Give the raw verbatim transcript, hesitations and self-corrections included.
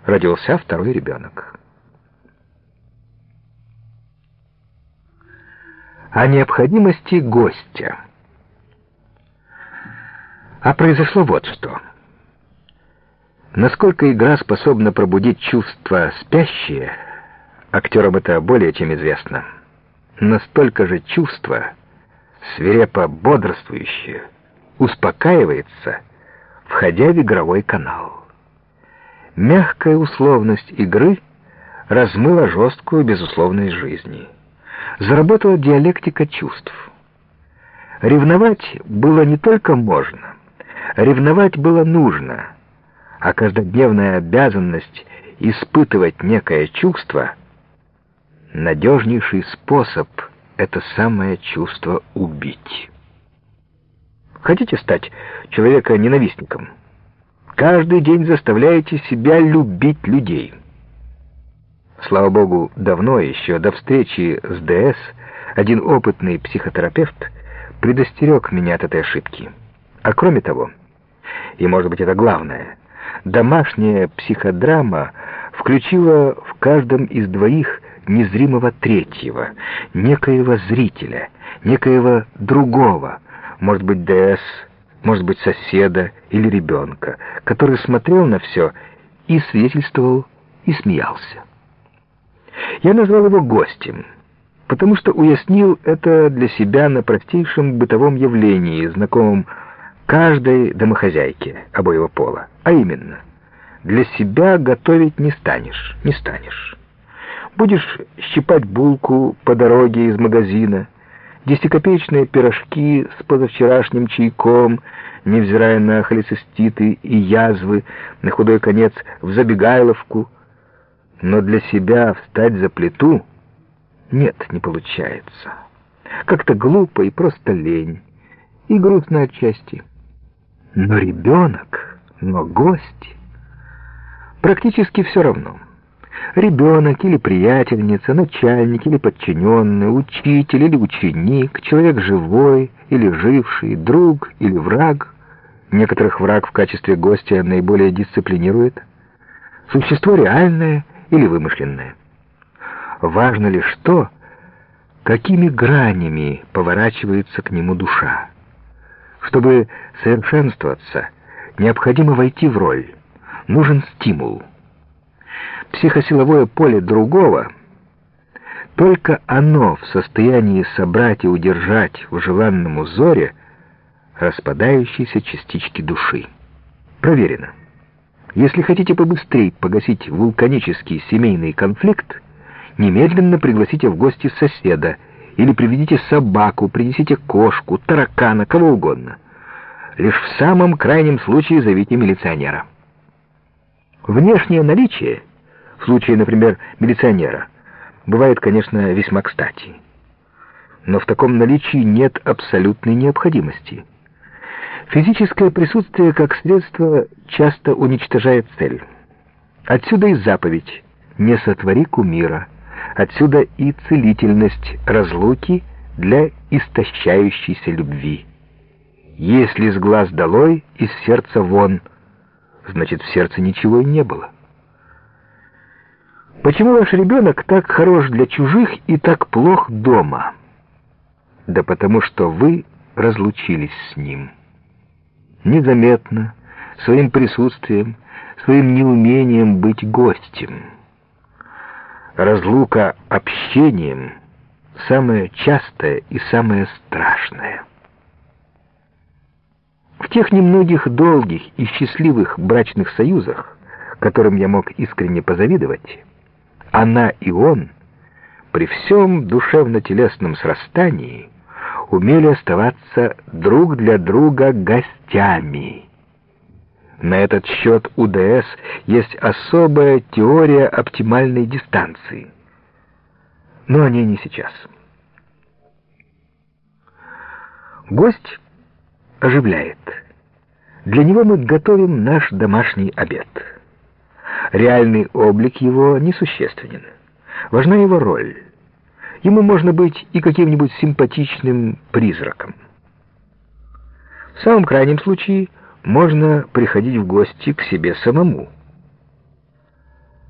родился второй ребенок. О необходимости гостя. А произошло вот что. Насколько игра способна пробудить чувства спящие, актерам это более чем известно, настолько же чувство, свирепо бодрствующее, успокаивается, входя в игровой канал. Мягкая условность игры размыла жесткую безусловность жизни. Заработала диалектика чувств. Ревновать было не только можно, ревновать было нужно, а каждодневная обязанность испытывать некое чувство — надежнейший способ это самое чувство убить. Хотите стать человека-ненавистником? Каждый день заставляете себя любить людей. Слава богу, давно, еще до встречи с ДС, один опытный психотерапевт предостерег меня от этой ошибки. А кроме того, и может быть это главное, домашняя психодрама включила в каждом из двоих незримого третьего, некоего зрителя, некоего другого, может быть ДС, может быть соседа или ребенка, который смотрел на все и свидетельствовал, и смеялся. Я назвал его гостем, потому что уяснил это для себя на простейшем бытовом явлении, знакомом каждой домохозяйке обоего пола. А именно, для себя готовить не станешь, не станешь. Будешь щипать булку по дороге из магазина, десятикопеечные пирожки с позавчерашним чайком, невзирая на холециститы и язвы, на худой конец в забегайловку. Но для себя встать за плиту нет, не получается. Как-то глупо и просто лень, и грустно отчасти. Но ребенок, но гость, практически все равно. Ребенок или приятельница, начальник или подчиненный, учитель или ученик, человек живой или живший, друг или враг. Некоторых враг в качестве гостя наиболее дисциплинирует. Существо реальное или вымышленное. Важно лишь то, какими гранями поворачивается к нему душа. Чтобы совершенствоваться, необходимо войти в роль. Нужен стимул. Психосиловое поле другого, только оно в состоянии собрать и удержать в желанном узоре распадающиеся частички души. Проверено. Если хотите побыстрее погасить вулканический семейный конфликт, немедленно пригласите в гости соседа, или приведите собаку, принесите кошку, таракана, кого угодно. Лишь в самом крайнем случае зовите милиционера. Внешнее наличие, в случае, например, милиционера, бывает, конечно, весьма кстати. Но в таком наличии нет абсолютной необходимости. Физическое присутствие как средство часто уничтожает цель. Отсюда и заповедь «Не сотвори кумира», отсюда и целительность разлуки для истощающейся любви. Если с глаз долой, из сердца вон, значит, в сердце ничего и не было. Почему ваш ребенок так хорош для чужих и так плох дома? Да потому что вы разлучились с ним. Незаметно, своим присутствием, своим неумением быть гостем. Разлука общением — самое частое и самое страшное. В тех немногих долгих и счастливых брачных союзах, которым я мог искренне позавидовать, она и он при всем душевно-телесном срастании умели оставаться друг для друга гостями. На этот счет у ДС есть особая теория оптимальной дистанции. Но о ней не сейчас. Гость оживляет. Для него мы готовим наш домашний обед. Реальный облик его несущественен. Важна его роль. Ему можно быть и каким-нибудь симпатичным призраком. В самом крайнем случае можно приходить в гости к себе самому.